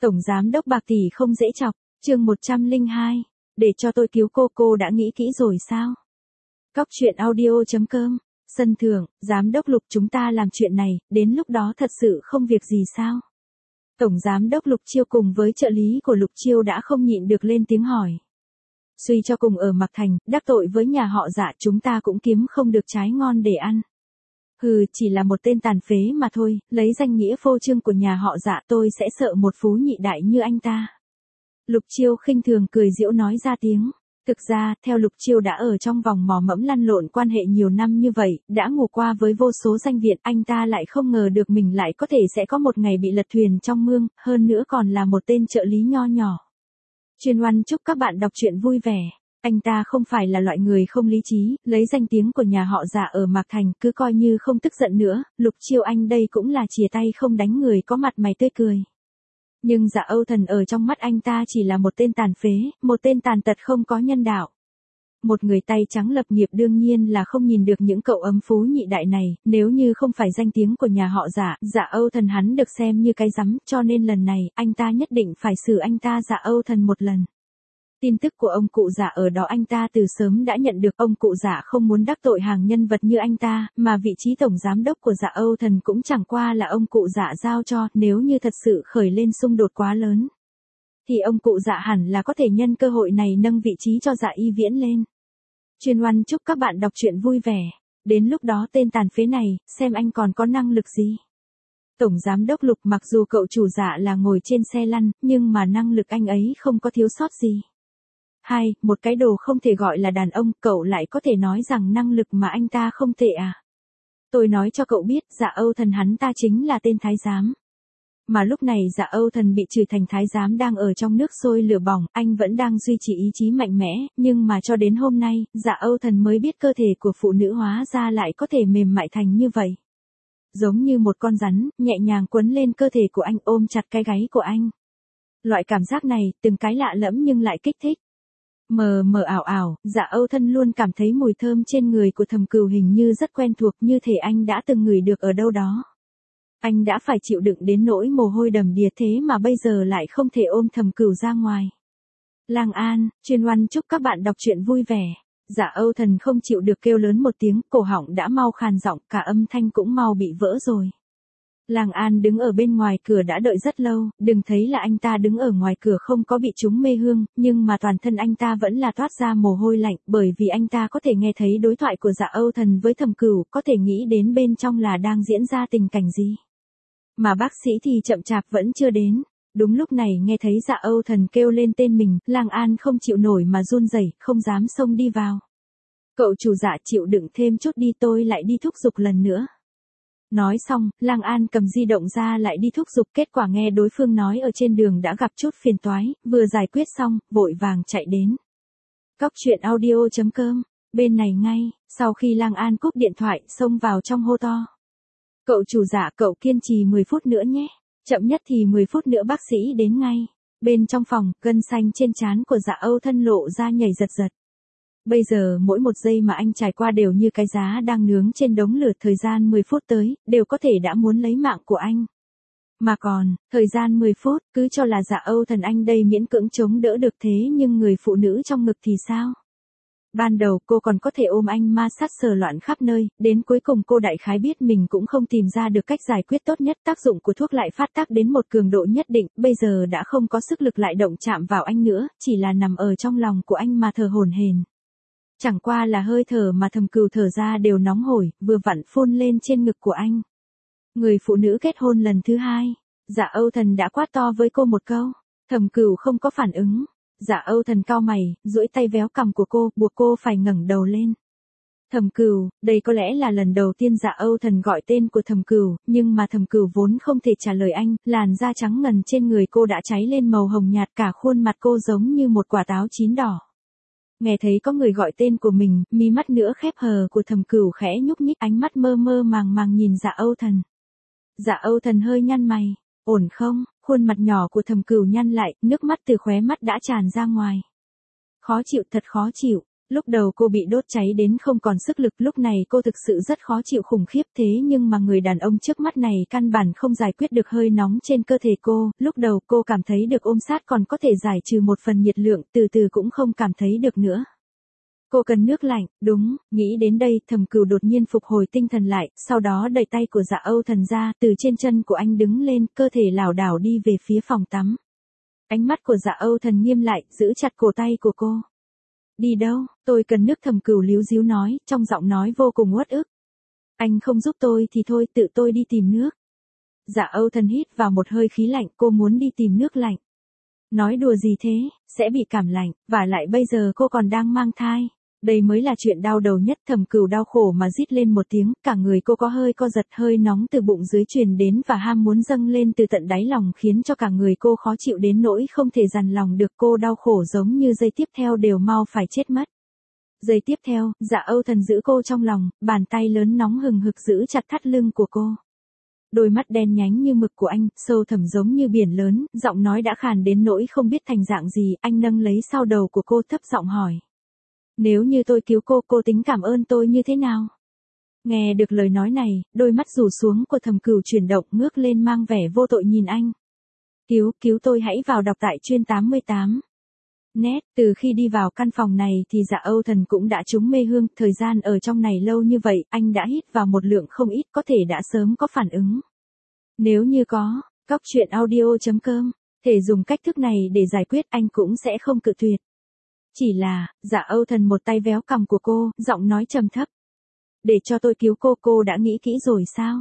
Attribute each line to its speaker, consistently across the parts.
Speaker 1: Tổng giám đốc bạc tỷ không dễ chọc, chương 102. Để cho tôi cứu cô đã nghĩ kỹ rồi sao? Cóc truyện audio.com. Sân thượng, giám đốc Lục chúng ta làm chuyện này, đến lúc đó thật sự không việc gì sao? Tổng giám đốc Lục Chiêu cùng với trợ lý của Lục Chiêu đã không nhịn được lên tiếng hỏi. Suy cho cùng ở Mạc Thành, đắc tội với nhà họ Dạ chúng ta cũng kiếm không được trái ngon để ăn. Hừ, chỉ là một tên tàn phế mà thôi, lấy danh nghĩa phô trương của nhà họ Dạ tôi sẽ sợ một phú nhị đại như anh ta. Lục Chiêu khinh thường cười giễu nói ra tiếng. Thực ra, theo Lục Chiêu đã ở trong vòng mò mẫm lăn lộn quan hệ nhiều năm như vậy, đã ngủ qua với vô số danh viện, anh ta lại không ngờ được mình lại có thể sẽ có một ngày bị lật thuyền trong mương, hơn nữa còn là một tên trợ lý nho nhỏ. Chuyên Oan chúc các bạn đọc truyện vui vẻ. Anh ta không phải là loại người không lý trí, lấy danh tiếng của nhà họ Dạ ở Mạc Thành, cứ coi như không tức giận nữa, Lục Chiêu anh đây cũng là chìa tay không đánh người có mặt mày tươi cười. Nhưng Dạ Âu Thần ở trong mắt anh ta chỉ là một tên tàn phế, một tên tàn tật không có nhân đạo. Một người tay trắng lập nghiệp đương nhiên là không nhìn được những cậu ấm phú nhị đại này, nếu như không phải danh tiếng của nhà họ Dạ, Dạ Âu Thần hắn được xem như cái rắm, cho nên lần này, anh ta nhất định phải xử anh ta Dạ Âu Thần một lần. Tin tức của ông cụ Dạ ở đó anh ta từ sớm đã nhận được, ông cụ Dạ không muốn đắc tội hàng nhân vật như anh ta, mà vị trí tổng giám đốc của Dạ Âu Thần cũng chẳng qua là ông cụ Dạ giao cho, nếu như thật sự khởi lên xung đột quá lớn. Thì ông cụ Dạ hẳn là có thể nhân cơ hội này nâng vị trí cho Dạ Y Viễn lên. Chuyên Oan chúc các bạn đọc truyện vui vẻ. Đến lúc đó tên tàn phế này, xem anh còn có năng lực gì. Tổng giám đốc Lục mặc dù cậu chủ Dạ là ngồi trên xe lăn, nhưng mà năng lực anh ấy không có thiếu sót gì. Một cái đồ không thể gọi là đàn ông, cậu lại có thể nói rằng năng lực mà anh ta không tệ à? Tôi nói cho cậu biết, Dạ Âu Thần hắn ta chính là tên thái giám. Mà lúc này Dạ Âu Thần bị trừ thành thái giám đang ở trong nước sôi lửa bỏng, anh vẫn đang duy trì ý chí mạnh mẽ, nhưng mà cho đến hôm nay, Dạ Âu Thần mới biết cơ thể của phụ nữ hóa ra lại có thể mềm mại thành như vậy. Giống như một con rắn, nhẹ nhàng quấn lên cơ thể của anh, ôm chặt cái gáy của anh. Loại cảm giác này, từng cái lạ lẫm nhưng lại kích thích. Mờ mờ ảo ảo, Dạ Âu Thần luôn cảm thấy mùi thơm trên người của Thẩm Cửu hình như rất quen thuộc, như thể anh đã từng ngửi được ở đâu đó. Anh đã phải chịu đựng đến nỗi mồ hôi đầm đìa thế mà bây giờ lại không thể ôm Thẩm Cửu ra ngoài. Lang An, Chuyên Oan chúc các bạn đọc truyện vui vẻ. Dạ Âu Thần không chịu được kêu lớn một tiếng, cổ họng đã mau khàn giọng, cả âm thanh cũng mau bị vỡ rồi. Lang An đứng ở bên ngoài cửa đã đợi rất lâu, đừng thấy là anh ta đứng ở ngoài cửa không có bị trúng mê hương, nhưng mà toàn thân anh ta vẫn là toát ra mồ hôi lạnh, bởi vì anh ta có thể nghe thấy đối thoại của Dạ Âu Thần với Thẩm Cửu, có thể nghĩ đến bên trong là đang diễn ra tình cảnh gì. Mà bác sĩ thì chậm chạp vẫn chưa đến. Đúng lúc này nghe thấy Dạ Âu Thần kêu lên tên mình, Lang An không chịu nổi mà run rẩy, không dám xông đi vào. Cậu chủ Dạ chịu đựng thêm chút đi, tôi lại đi thúc giục lần nữa. Nói xong, Lang An cầm di động ra lại đi thúc giục, kết quả nghe đối phương nói ở trên đường đã gặp chút phiền toái, vừa giải quyết xong, vội vàng chạy đến. Cóc truyện audio.com, bên này ngay, sau khi Lang An cúp điện thoại, xông vào trong hô to. Cậu chủ Dạ, cậu kiên trì 10 phút nữa nhé, chậm nhất thì 10 phút nữa bác sĩ đến ngay. Bên trong phòng, gân xanh trên trán của Dạ Âu Thân lộ ra nhảy giật giật. Bây giờ mỗi một giây mà anh trải qua đều như cái giá đang nướng trên đống lửa, thời gian 10 phút tới, đều có thể đã muốn lấy mạng của anh. Mà còn, thời gian 10 phút, cứ cho là Dạ Âu Thần anh đây miễn cưỡng chống đỡ được, thế nhưng người phụ nữ trong ngực thì sao? Ban đầu cô còn có thể ôm anh ma sát sờ loạn khắp nơi, đến cuối cùng cô đại khái biết mình cũng không tìm ra được cách giải quyết tốt nhất, tác dụng của thuốc lại phát tác đến một cường độ nhất định, bây giờ đã không có sức lực lại động chạm vào anh nữa, chỉ là nằm ở trong lòng của anh mà thở hổn hển. Chẳng qua là hơi thở mà Thẩm Cửu thở ra đều nóng hổi, vừa vặn phun lên trên ngực của anh. Người phụ nữ kết hôn lần thứ hai, Dạ Âu Thần đã quát to với cô một câu, Thẩm Cửu không có phản ứng. Dạ Âu Thần cau mày, duỗi tay véo cằm của cô, buộc cô phải ngẩng đầu lên. Thẩm Cửu, đây có lẽ là lần đầu tiên Dạ Âu Thần gọi tên của Thẩm Cửu, nhưng mà Thẩm Cửu vốn không thể trả lời anh, làn da trắng ngần trên người cô đã cháy lên màu hồng nhạt, cả khuôn mặt cô giống như một quả táo chín đỏ. Nghe thấy có người gọi tên của mình, mí mắt nữa khép hờ của Thẩm Cửu khẽ nhúc nhích, ánh mắt mơ mơ màng màng nhìn Dạ Âu Thần. Dạ Âu Thần hơi nhăn mày, ổn không? Khuôn mặt nhỏ của Thẩm Cửu nhăn lại, nước mắt từ khóe mắt đã tràn ra ngoài. Khó chịu, thật khó chịu. Lúc đầu cô bị đốt cháy đến không còn sức lực, lúc này cô thực sự rất khó chịu khủng khiếp, thế nhưng mà người đàn ông trước mắt này căn bản không giải quyết được hơi nóng trên cơ thể cô, lúc đầu cô cảm thấy được ôm sát còn có thể giải trừ một phần nhiệt lượng, từ từ cũng không cảm thấy được nữa. Cô cần nước lạnh, đúng, nghĩ đến đây, Thẩm Cửu đột nhiên phục hồi tinh thần lại, sau đó đẩy tay của Dạ Âu Thần ra, từ trên chân của anh đứng lên, cơ thể lảo đảo đi về phía phòng tắm. Ánh mắt của Dạ Âu Thần nghiêm lại, giữ chặt cổ tay của cô. Đi đâu, tôi cần nước, Thẩm Cửu líu díu nói, trong giọng nói vô cùng uất ức. Anh không giúp tôi thì thôi, tự tôi đi tìm nước. Dạ Âu Thần hít vào một hơi khí lạnh, cô muốn đi tìm nước lạnh. Nói đùa gì thế, sẽ bị cảm lạnh, và lại bây giờ cô còn đang mang thai. Đây mới là chuyện đau đầu nhất. Thẩm Cửu đau khổ mà rít lên một tiếng, cả người cô có hơi co giật, hơi nóng từ bụng dưới truyền đến và ham muốn dâng lên từ tận đáy lòng khiến cho cả người cô khó chịu đến nỗi không thể dằn lòng được. Cô đau khổ giống như giây tiếp theo đều mau phải chết mất. Giây tiếp theo, Dạ Âu Thần giữ cô trong lòng, bàn tay lớn nóng hừng hực giữ chặt thắt lưng của cô. Đôi mắt đen nhánh như mực của anh, sâu thẳm giống như biển lớn, giọng nói đã khàn đến nỗi không biết thành dạng gì, anh nâng lấy sau đầu của cô thấp giọng hỏi. Nếu như tôi cứu cô tính cảm ơn tôi như thế nào? Nghe được lời nói này, đôi mắt rủ xuống của Thẩm Cửu chuyển động, ngước lên mang vẻ vô tội nhìn anh. Cứu tôi, hãy vào đọc tại chuyên 88. Nét, từ khi đi vào căn phòng này thì Dạ Âu Thần cũng đã trúng mê hương, thời gian ở trong này lâu như vậy, anh đã hít vào một lượng không ít, có thể đã sớm có phản ứng. Nếu như có, coctruyện.audio.com, thể dùng cách thức này để giải quyết, anh cũng sẽ không cự tuyệt. Chỉ là, Dạ Âu Thần một tay véo cằm của cô, giọng nói trầm thấp. Để cho tôi cứu cô đã nghĩ kỹ rồi sao?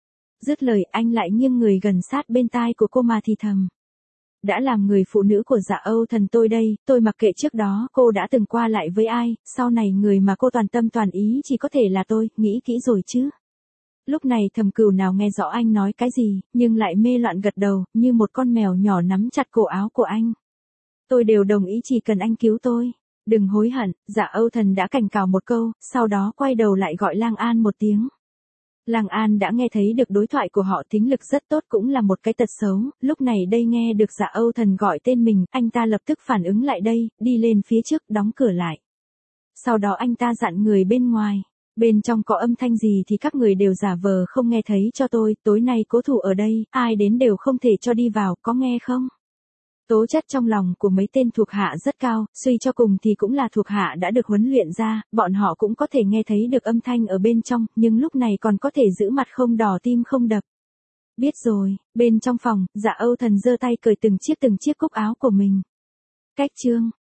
Speaker 1: Dứt lời, anh lại nghiêng người gần sát bên tai của cô mà thì thầm. Đã làm người phụ nữ của Dạ Âu Thần tôi đây, tôi mặc kệ trước đó cô đã từng qua lại với ai, sau này người mà cô toàn tâm toàn ý chỉ có thể là tôi, nghĩ kỹ rồi chứ? Lúc này Thẩm Cửu nào nghe rõ anh nói cái gì, nhưng lại mê loạn gật đầu, như một con mèo nhỏ nắm chặt cổ áo của anh. Tôi đều đồng ý, chỉ cần anh cứu tôi. Đừng hối hận. Dạ Âu Thần đã cảnh cáo một câu, sau đó quay đầu lại gọi Lang An một tiếng. Lang An đã nghe thấy được đối thoại của họ, thính lực rất tốt, cũng là một cái tật xấu, lúc này đây nghe được Dạ Âu Thần gọi tên mình, anh ta lập tức phản ứng lại đây, đi lên phía trước, đóng cửa lại. Sau đó anh ta dặn người bên ngoài, bên trong có âm thanh gì thì các người đều giả vờ không nghe thấy cho tôi, tối nay cố thủ ở đây, ai đến đều không thể cho đi vào, có nghe không? Tố chất trong lòng của mấy tên thuộc hạ rất cao, suy cho cùng thì cũng là thuộc hạ đã được huấn luyện ra, bọn họ cũng có thể nghe thấy được âm thanh ở bên trong, nhưng lúc này còn có thể giữ mặt không đỏ tim không đập. Biết rồi, bên trong phòng, Dạ Âu Thần giơ tay cởi từng chiếc cúc áo của mình. Cách chương